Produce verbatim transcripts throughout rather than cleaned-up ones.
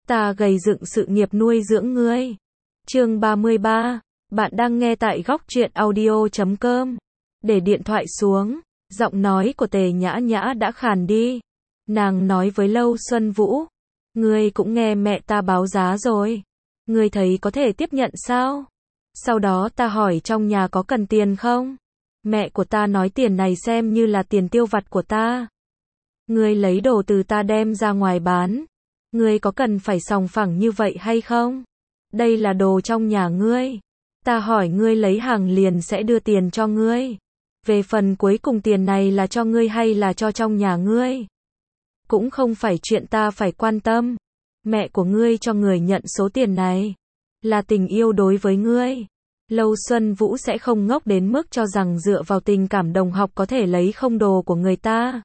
Ta gầy dựng sự nghiệp nuôi dưỡng ngươi. Chương ba mươi ba. Bạn đang nghe tại góc truyện audio chấm com. Để điện thoại xuống, giọng nói của Tề Nhã Nhã đã khàn đi. Nàng nói với Lâu Xuân Vũ, ngươi cũng nghe mẹ ta báo giá rồi. Ngươi thấy có thể tiếp nhận sao? Sau đó ta hỏi trong nhà có cần tiền không? Mẹ của ta nói tiền này xem như là tiền tiêu vặt của ta. Ngươi lấy đồ từ ta đem ra ngoài bán. Ngươi có cần phải sòng phẳng như vậy hay không? Đây là đồ trong nhà ngươi. Ta hỏi ngươi lấy hàng liền sẽ đưa tiền cho ngươi. Về phần cuối cùng tiền này là cho ngươi hay là cho trong nhà ngươi? Cũng không phải chuyện ta phải quan tâm. Mẹ của ngươi cho người nhận số tiền này là tình yêu đối với ngươi. Lâu Xuân Vũ sẽ không ngốc đến mức cho rằng dựa vào tình cảm đồng học có thể lấy không đồ của người ta.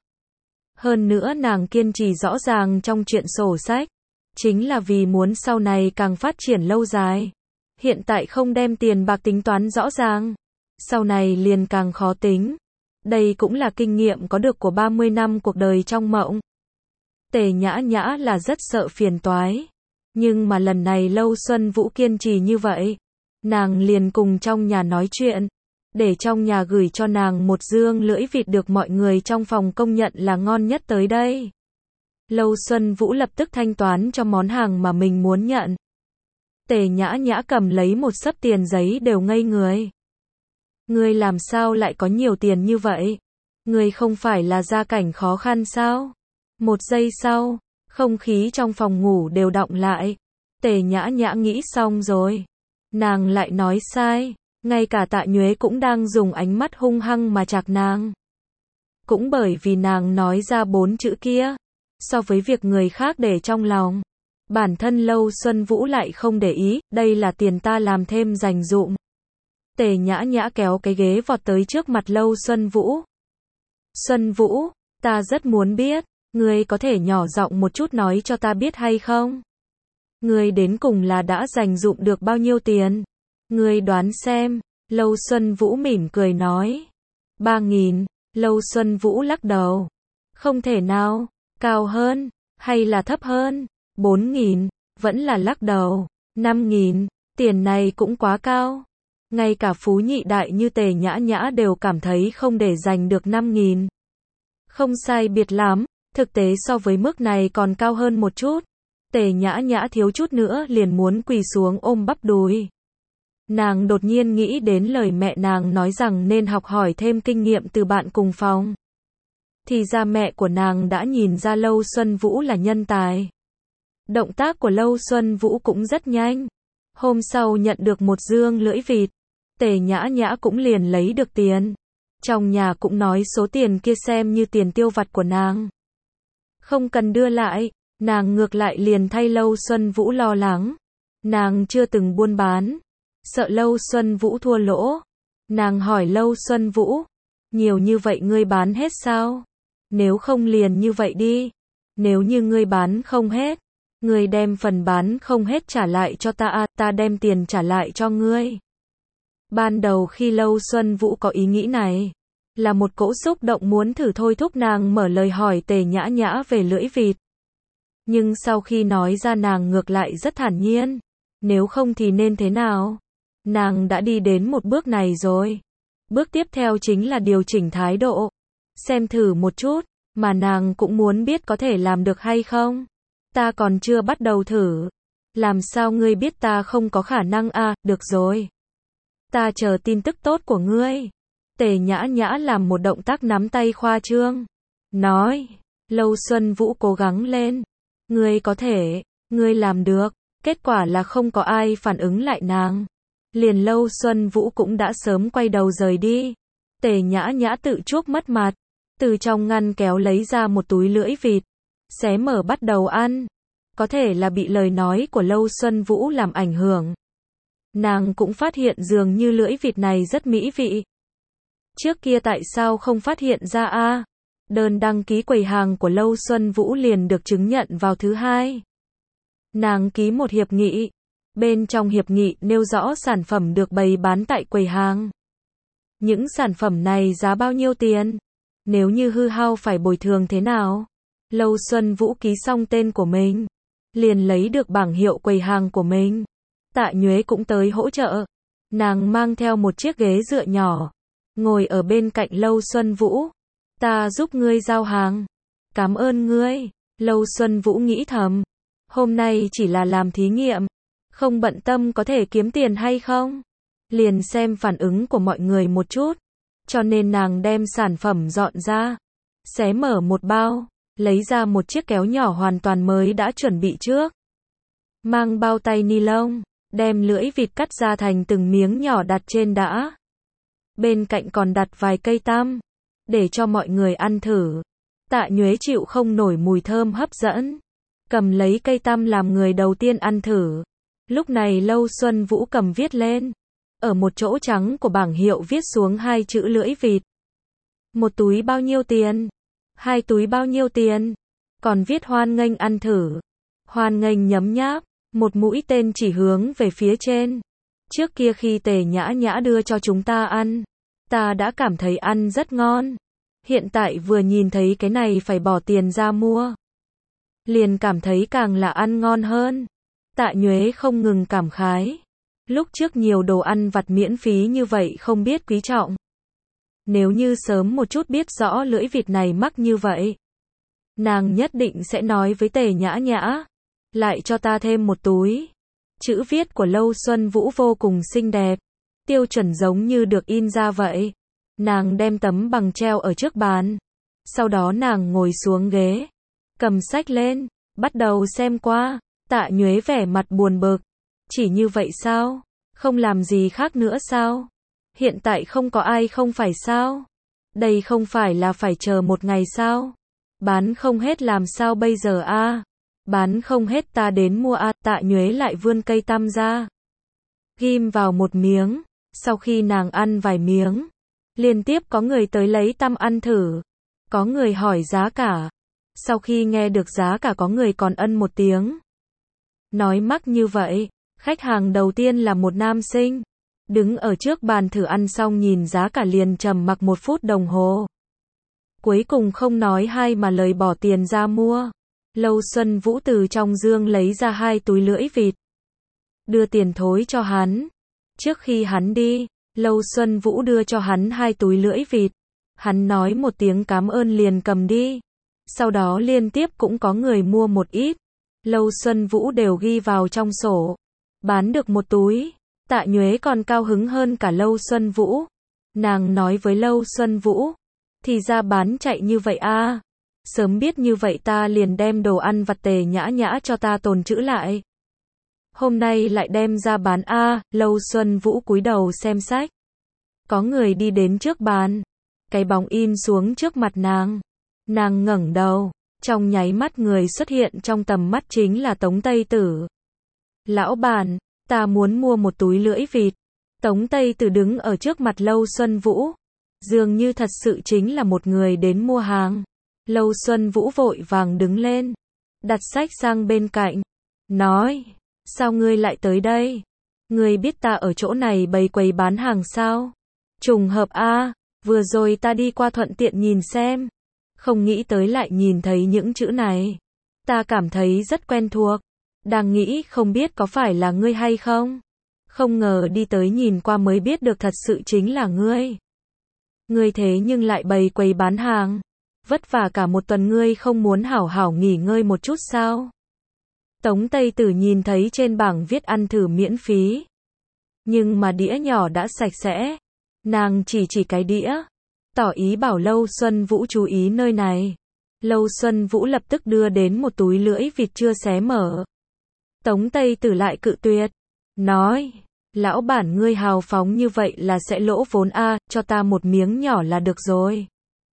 Hơn nữa nàng kiên trì rõ ràng trong chuyện sổ sách, chính là vì muốn sau này càng phát triển lâu dài. Hiện tại không đem tiền bạc tính toán rõ ràng, sau này liền càng khó tính. Đây cũng là kinh nghiệm có được của ba mươi năm cuộc đời trong mộng. Tề Nhã Nhã là rất sợ phiền toái, nhưng mà lần này Lâu Xuân Vũ kiên trì như vậy, nàng liền cùng trong nhà nói chuyện, để trong nhà gửi cho nàng một dương lưỡi vịt được mọi người trong phòng công nhận là ngon nhất tới đây. Lâu Xuân Vũ lập tức thanh toán cho món hàng mà mình muốn nhận. Tề Nhã Nhã cầm lấy một xấp tiền giấy đều ngây người. Ngươi làm sao lại có nhiều tiền như vậy? Ngươi không phải là gia cảnh khó khăn sao? Một giây sau, không khí trong phòng ngủ đều đọng lại. Tề Nhã Nhã nghĩ xong rồi. Nàng lại nói sai. Ngay cả Tạ Nhuế cũng đang dùng ánh mắt hung hăng mà chạc nàng. Cũng bởi vì nàng nói ra bốn chữ kia. So với việc người khác để trong lòng, bản thân Lâu Xuân Vũ lại không để ý, đây là tiền ta làm thêm dành dụm. Tề Nhã Nhã kéo cái ghế vọt tới trước mặt Lâu Xuân Vũ. Xuân Vũ, ta rất muốn biết, ngươi có thể nhỏ giọng một chút nói cho ta biết hay không? Ngươi đến cùng là đã dành dụm được bao nhiêu tiền? Ngươi đoán xem. Lâu Xuân Vũ mỉm cười nói. Ba nghìn. Lâu Xuân Vũ lắc đầu. Không thể nào. Cao hơn, hay là thấp hơn? Bốn nghìn. Vẫn là lắc đầu. Năm nghìn. Tiền này cũng quá cao. Ngay cả phú nhị đại như Tề Nhã Nhã đều cảm thấy không để dành được năm nghìn. Không sai biệt lắm, thực tế so với mức này còn cao hơn một chút. Tề Nhã Nhã thiếu chút nữa liền muốn quỳ xuống ôm bắp đùi. Nàng đột nhiên nghĩ đến lời mẹ nàng nói rằng nên học hỏi thêm kinh nghiệm từ bạn cùng phòng. Thì ra mẹ của nàng đã nhìn ra Lâu Xuân Vũ là nhân tài. Động tác của Lâu Xuân Vũ cũng rất nhanh. Hôm sau nhận được một dương lưỡi vịt, Tề Nhã Nhã cũng liền lấy được tiền. Trong nhà cũng nói số tiền kia xem như tiền tiêu vặt của nàng. Không cần đưa lại, nàng ngược lại liền thay Lâu Xuân Vũ lo lắng. Nàng chưa từng buôn bán, sợ Lâu Xuân Vũ thua lỗ. Nàng hỏi Lâu Xuân Vũ, nhiều như vậy ngươi bán hết sao? Nếu không liền như vậy đi. Nếu như ngươi bán không hết, ngươi đem phần bán không hết trả lại cho ta à, ta đem tiền trả lại cho ngươi. Ban đầu khi Lâu Xuân Vũ có ý nghĩ này, là một cỗ xúc động muốn thử thôi thúc nàng mở lời hỏi Tề Nhã Nhã về lưỡi vịt. Nhưng sau khi nói ra nàng ngược lại rất thản nhiên. Nếu không thì nên thế nào? Nàng đã đi đến một bước này rồi. Bước tiếp theo chính là điều chỉnh thái độ. Xem thử một chút, mà nàng cũng muốn biết có thể làm được hay không. Ta còn chưa bắt đầu thử. Làm sao ngươi biết ta không có khả năng à, được rồi. Ta chờ tin tức tốt của ngươi. Tề Nhã Nhã làm một động tác nắm tay khoa trương. Nói, Lâu Xuân Vũ cố gắng lên. Ngươi có thể, ngươi làm được. Kết quả là không có ai phản ứng lại nàng. Liền Lâu Xuân Vũ cũng đã sớm quay đầu rời đi. Tề Nhã Nhã tự chuốc mất mặt. Từ trong ngăn kéo lấy ra một túi lưỡi vịt. Xé mở bắt đầu ăn. Có thể là bị lời nói của Lâu Xuân Vũ làm ảnh hưởng. Nàng cũng phát hiện dường như lưỡi vịt này rất mỹ vị. Trước kia tại sao không phát hiện ra a? À? Đơn đăng ký quầy hàng của Lâu Xuân Vũ liền được chứng nhận vào thứ hai. Nàng ký một hiệp nghị. Bên trong hiệp nghị nêu rõ sản phẩm được bày bán tại quầy hàng. Những sản phẩm này giá bao nhiêu tiền? Nếu như hư hao phải bồi thường thế nào? Lâu Xuân Vũ ký xong tên của mình. liền lấy được bảng hiệu quầy hàng của mình. Tạ Nhuế cũng tới hỗ trợ. Nàng mang theo một chiếc ghế dựa nhỏ, ngồi ở bên cạnh Lâu Xuân Vũ. Ta giúp ngươi giao hàng. Cảm ơn ngươi. Lâu Xuân Vũ nghĩ thầm. Hôm nay chỉ là làm thí nghiệm. Không bận tâm có thể kiếm tiền hay không. Liền xem phản ứng của mọi người một chút. Cho nên nàng đem sản phẩm dọn ra. Xé mở một bao. Lấy ra một chiếc kéo nhỏ hoàn toàn mới đã chuẩn bị trước. Mang bao tay ni lông. Đem lưỡi vịt cắt ra thành từng miếng nhỏ đặt trên đã. Bên cạnh còn đặt vài cây tăm. Để cho mọi người ăn thử. Tạ Nhuế chịu không nổi mùi thơm hấp dẫn. Cầm lấy cây tăm làm người đầu tiên ăn thử. Lúc này Lâu Xuân Vũ cầm viết lên. Ở một chỗ trắng của bảng hiệu viết xuống hai chữ lưỡi vịt. Một túi bao nhiêu tiền? Hai túi bao nhiêu tiền? Còn viết hoan nghênh ăn thử. Hoan nghênh nhấm nháp. Một mũi tên chỉ hướng về phía trên. Trước kia khi Tề Nhã Nhã đưa cho chúng ta ăn, ta đã cảm thấy ăn rất ngon. Hiện tại vừa nhìn thấy cái này phải bỏ tiền ra mua. Liền cảm thấy càng là ăn ngon hơn. Tạ Nhuế không ngừng cảm khái. Lúc trước nhiều đồ ăn vặt miễn phí như vậy không biết quý trọng. Nếu như sớm một chút biết rõ lưỡi vịt này mắc như vậy, nàng nhất định sẽ nói với Tề Nhã Nhã. Lại cho ta thêm một túi. Chữ viết của Lâu Xuân Vũ vô cùng xinh đẹp. Tiêu chuẩn giống như được in ra vậy. Nàng đem tấm bằng treo ở trước bàn. Sau đó nàng ngồi xuống ghế. Cầm sách lên. Bắt đầu xem qua. Tạ Nhuế vẻ mặt buồn bực. Chỉ như vậy sao? Không làm gì khác nữa sao? Hiện tại không có ai không phải sao? Đây không phải là phải chờ một ngày sao? Bán không hết làm sao bây giờ a? Bán không hết ta đến mua a. Tạ Nhuế lại vươn cây tăm ra. Ghim vào một miếng. Sau khi nàng ăn vài miếng, liên tiếp có người tới lấy tăm ăn thử. Có người hỏi giá cả. Sau khi nghe được giá cả có người còn ân một tiếng. Nói mắc như vậy. Khách hàng đầu tiên là một nam sinh. Đứng ở trước bàn thử ăn xong nhìn giá cả liền trầm mặc một phút đồng hồ. Cuối cùng không nói hai mà lời bỏ tiền ra mua. Lâu Xuân Vũ từ trong dương lấy ra hai túi lưỡi vịt. Đưa tiền thối cho hắn. Trước khi hắn đi, Lâu Xuân Vũ đưa cho hắn hai túi lưỡi vịt. Hắn nói một tiếng cảm ơn liền cầm đi. Sau đó liên tiếp cũng có người mua một ít. Lâu Xuân Vũ đều ghi vào trong sổ. Bán được một túi. Tạ Nhuế còn cao hứng hơn cả Lâu Xuân Vũ. Nàng nói với Lâu Xuân Vũ. Thì ra bán chạy như vậy a. Sớm biết như vậy ta liền đem đồ ăn vặt Tề Nhã Nhã cho ta tồn trữ lại. Hôm nay lại đem ra bán a. Lâu Xuân Vũ cúi đầu xem sách. Có người đi đến trước bàn. Cái bóng in xuống trước mặt nàng. Nàng ngẩng đầu. Trong nháy mắt người xuất hiện trong tầm mắt chính là Tống Tây Tử. Lão bản, ta muốn mua một túi lưỡi vịt. Tống Tây Tử đứng ở trước mặt Lâu Xuân Vũ. Dường như thật sự chính là một người đến mua hàng. Lâu Xuân Vũ vội vàng đứng lên. Đặt sách sang bên cạnh. Nói, sao ngươi lại tới đây? Ngươi biết ta ở chỗ này bày quầy bán hàng sao? Trùng hợp a, vừa rồi ta đi qua thuận tiện nhìn xem. Không nghĩ tới lại nhìn thấy những chữ này. Ta cảm thấy rất quen thuộc. Đang nghĩ không biết có phải là ngươi hay không? Không ngờ đi tới nhìn qua mới biết được thật sự chính là ngươi. Ngươi thế nhưng lại bày quầy bán hàng. Vất vả cả một tuần ngươi không muốn hảo hảo nghỉ ngơi một chút sao? Tống Tây Tử nhìn thấy trên bảng viết ăn thử miễn phí. Nhưng mà đĩa nhỏ đã sạch sẽ. Nàng chỉ chỉ cái đĩa. Tỏ ý bảo Lâu Xuân Vũ chú ý nơi này. Lâu Xuân Vũ lập tức đưa đến một túi lưỡi vịt chưa xé mở. Tống Tây Tử lại cự tuyệt. Nói, lão bản ngươi hào phóng như vậy là sẽ lỗ vốn a, cho ta một miếng nhỏ là được rồi.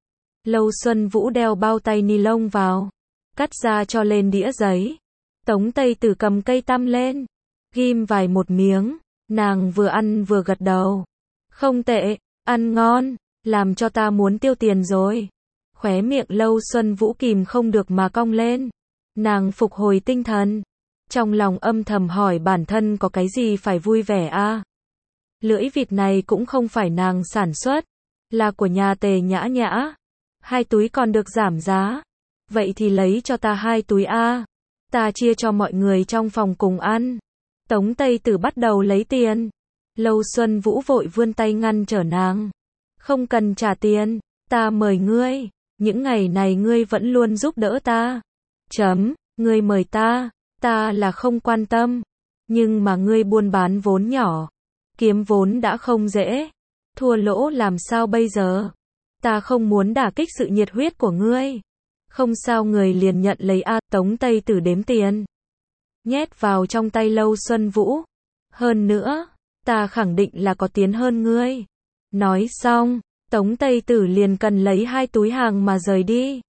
Lâu Xuân Vũ đeo bao tay ni lông vào. Cắt ra cho lên đĩa giấy. Tống Tây Tử cầm cây tăm lên. Ghim vài một miếng. Nàng vừa ăn vừa gật đầu. Không tệ, ăn ngon. Làm cho ta muốn tiêu tiền rồi. Khóe miệng Lâu Xuân Vũ kìm không được mà cong lên. Nàng phục hồi tinh thần. Trong lòng âm thầm hỏi bản thân có cái gì phải vui vẻ a? Lưỡi vịt này cũng không phải nàng sản xuất. Là của nhà Tề Nhã Nhã. Hai túi còn được giảm giá. Vậy thì lấy cho ta hai túi a. ta chia cho mọi người trong phòng cùng ăn. Tống Tây Tử bắt đầu lấy tiền. Lâu Xuân Vũ vội vươn tay ngăn trở nàng. Không cần trả tiền, ta mời ngươi, những ngày này ngươi vẫn luôn giúp đỡ ta. Chấm, ngươi mời ta, ta là không quan tâm, nhưng mà ngươi buôn bán vốn nhỏ, kiếm vốn đã không dễ, thua lỗ làm sao bây giờ? Ta không muốn đả kích sự nhiệt huyết của ngươi. Không sao, người liền nhận lấy a. Tống Tây Tử đếm tiền, nhét vào trong tay Lâu Xuân Vũ. Hơn nữa, ta khẳng định là có tiền hơn ngươi. Nói xong, Tống Tây Tử liền cần lấy hai túi hàng mà rời đi.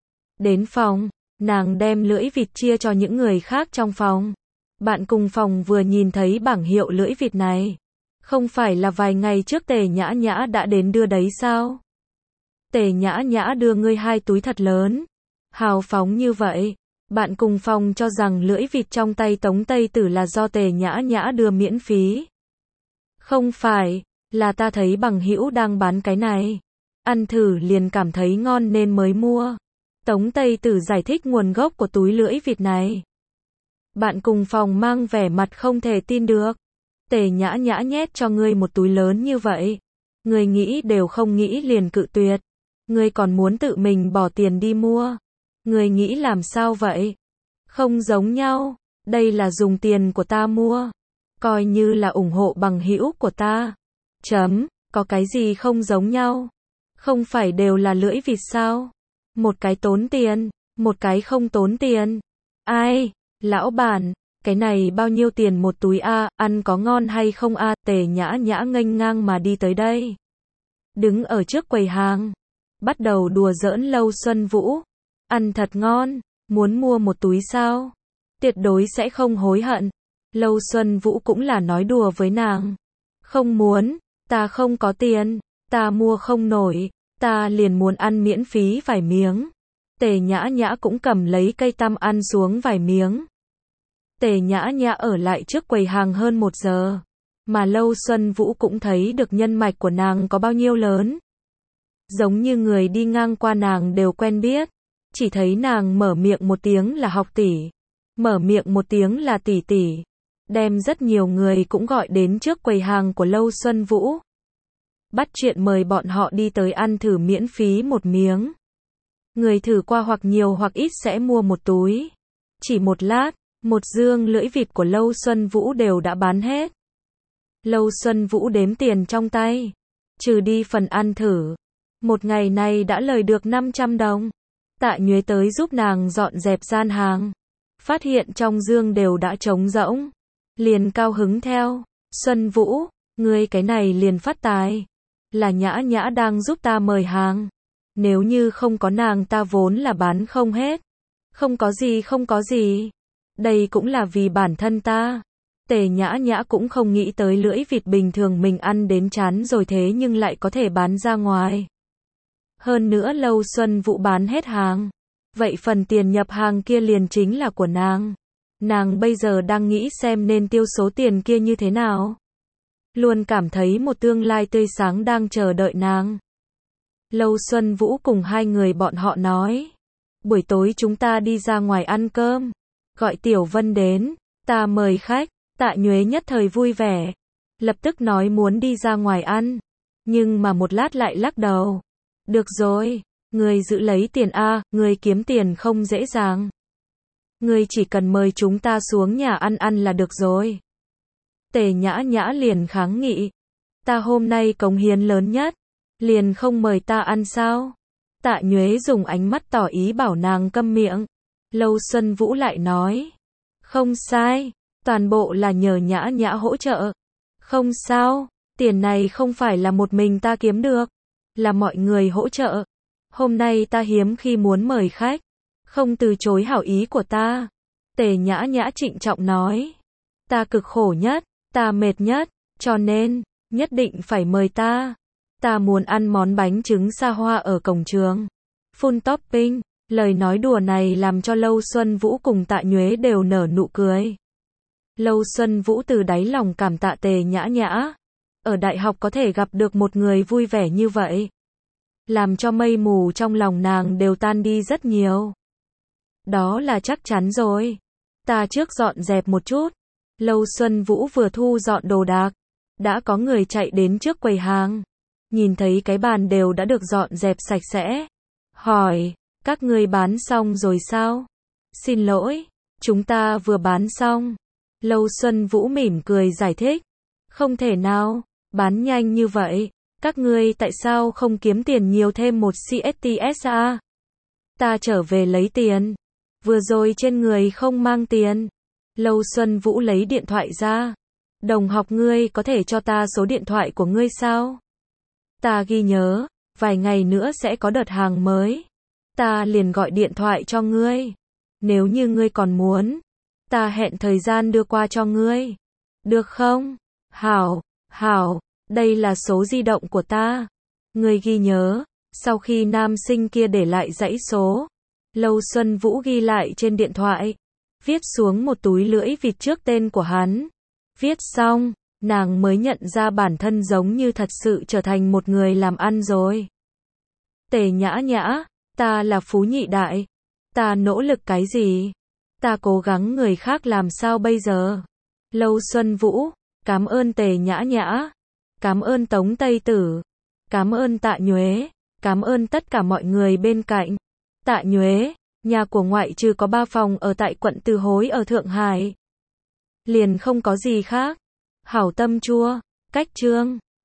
Đến phòng, nàng đem lưỡi vịt chia cho những người khác trong phòng. Bạn cùng phòng vừa nhìn thấy bảng hiệu lưỡi vịt này. Không phải là vài ngày trước Tề Nhã Nhã đã đến đưa đấy sao? Tề Nhã Nhã đưa ngươi hai túi thật lớn. Hào phóng như vậy. Bạn cùng phòng cho rằng lưỡi vịt trong tay Tống Tây Tử là do Tề Nhã Nhã đưa miễn phí. Không phải, là ta thấy bằng hữu đang bán cái này. Ăn thử liền cảm thấy ngon nên mới mua. Tống Tây Tử giải thích nguồn gốc của túi lưỡi vịt này. Bạn cùng phòng mang vẻ mặt không thể tin được. Tề Nhã Nhã nhét cho ngươi một túi lớn như vậy. Ngươi nghĩ đều không nghĩ liền cự tuyệt. Ngươi còn muốn tự mình bỏ tiền đi mua. Ngươi nghĩ làm sao vậy? Không giống nhau, đây là dùng tiền của ta mua. Coi như là ủng hộ bằng hữu của ta. Chấm, có cái gì không giống nhau? Không phải đều là lưỡi vịt sao? Một cái tốn tiền, một cái không tốn tiền. Ai? Lão bản, cái này bao nhiêu tiền một túi a? Ăn có ngon hay không a? Tề Nhã Nhã nghênh ngang mà đi tới đây. Đứng ở trước quầy hàng, bắt đầu đùa giỡn Lâu Xuân Vũ. Ăn thật ngon, muốn mua một túi sao? Tuyệt đối sẽ không hối hận. Lâu Xuân Vũ cũng là nói đùa với nàng. Không muốn, ta không có tiền, ta mua không nổi, ta liền muốn ăn miễn phí vài miếng. Tề Nhã Nhã cũng cầm lấy cây tăm ăn xuống vài miếng. Tề Nhã Nhã ở lại trước quầy hàng hơn một giờ, mà Lâu Xuân Vũ cũng thấy được nhân mạch của nàng có bao nhiêu lớn. Giống như người đi ngang qua nàng đều quen biết, chỉ thấy nàng mở miệng một tiếng là học tỷ, mở miệng một tiếng là tỷ tỷ, đem rất nhiều người cũng gọi đến trước quầy hàng của Lâu Xuân Vũ. Bắt chuyện mời bọn họ đi tới ăn thử miễn phí một miếng. Người thử qua hoặc nhiều hoặc ít sẽ mua một túi. Chỉ một lát, một dương lưỡi vịt của Lâu Xuân Vũ đều đã bán hết. Lâu Xuân Vũ đếm tiền trong tay, trừ đi phần ăn thử. Một ngày này đã lời được năm trăm đồng. Tạ Nhuế tới giúp nàng dọn dẹp gian hàng. Phát hiện trong dương đều đã trống rỗng. Liền cao hứng theo. Xuân Vũ, ngươi cái này liền phát tài. Là Nhã Nhã đang giúp ta mời hàng. Nếu như không có nàng ta vốn là bán không hết. Không có gì không có gì. Đây cũng là vì bản thân ta. Tề Nhã Nhã cũng không nghĩ tới lưỡi vịt bình thường mình ăn đến chán rồi thế nhưng lại có thể bán ra ngoài. Hơn nữa Lâu Xuân Vũ bán hết hàng. Vậy phần tiền nhập hàng kia liền chính là của nàng. Nàng bây giờ đang nghĩ xem nên tiêu số tiền kia như thế nào. Luôn cảm thấy một tương lai tươi sáng đang chờ đợi nàng. Lâu Xuân Vũ cùng hai người bọn họ nói. Buổi tối chúng ta đi ra ngoài ăn cơm. Gọi Tiểu Vân đến. Ta mời khách. Tạ Nhuế nhất thời vui vẻ. Lập tức nói muốn đi ra ngoài ăn. Nhưng mà một lát lại lắc đầu. Được rồi. Người giữ lấy tiền a, người kiếm tiền không dễ dàng. Người chỉ cần mời chúng ta xuống nhà ăn ăn là được rồi. Tề Nhã Nhã liền kháng nghị. Ta hôm nay cống hiến lớn nhất. Liền không mời ta ăn sao? Tạ Nhuế dùng ánh mắt tỏ ý bảo nàng câm miệng. Lâu Xuân Vũ lại nói. Không sai. Toàn bộ là nhờ Nhã Nhã hỗ trợ. Không sao. Tiền này không phải là một mình ta kiếm được. Là mọi người hỗ trợ. Hôm nay ta hiếm khi muốn mời khách. Không từ chối hảo ý của ta. Tề Nhã Nhã trịnh trọng nói. Ta cực khổ nhất. Ta mệt nhất. Cho nên, nhất định phải mời ta. Ta muốn ăn món bánh trứng xa hoa ở cổng trường. Full topping. Lời nói đùa này làm cho Lâu Xuân Vũ cùng Tạ Nhuế đều nở nụ cười. Lâu Xuân Vũ từ đáy lòng cảm tạ Tề Nhã Nhã. Ở đại học có thể gặp được một người vui vẻ như vậy. Làm cho mây mù trong lòng nàng đều tan đi rất nhiều. Đó là chắc chắn rồi. Ta trước dọn dẹp một chút. Lâu Xuân Vũ vừa thu dọn đồ đạc, đã có người chạy đến trước quầy hàng. Nhìn thấy cái bàn đều đã được dọn dẹp sạch sẽ. Hỏi, các ngươi bán xong rồi sao? Xin lỗi, chúng ta vừa bán xong. Lâu Xuân Vũ mỉm cười giải thích. Không thể nào, bán nhanh như vậy. Các ngươi tại sao không kiếm tiền nhiều thêm một xê ét tê ét à? Ta trở về lấy tiền. Vừa rồi trên người không mang tiền. Lâu Xuân Vũ lấy điện thoại ra. Đồng học ngươi có thể cho ta số điện thoại của ngươi sao? Ta ghi nhớ, vài ngày nữa sẽ có đợt hàng mới. Ta liền gọi điện thoại cho ngươi. Nếu như ngươi còn muốn, ta hẹn thời gian đưa qua cho ngươi. Được không? Hảo, hảo, đây là số di động của ta. Ngươi ghi nhớ, sau khi nam sinh kia để lại dãy số. Lâu Xuân Vũ ghi lại trên điện thoại. Viết xuống một túi lưỡi vịt trước tên của hắn. Viết xong, nàng mới nhận ra bản thân giống như thật sự trở thành một người làm ăn rồi. Tề Nhã Nhã, ta là phú nhị đại. Ta nỗ lực cái gì? Ta cố gắng người khác làm sao bây giờ? Lâu Xuân Vũ, cảm ơn Tề Nhã Nhã. Cảm ơn Tống Tây Tử. Cảm ơn Tạ Nhuế. Cảm ơn tất cả mọi người bên cạnh. Tạ Nhuế, nhà của ngoại trừ có ba phòng ở tại quận Từ Hối ở Thượng Hải. Liền không có gì khác. Hảo tâm chua, cách trương.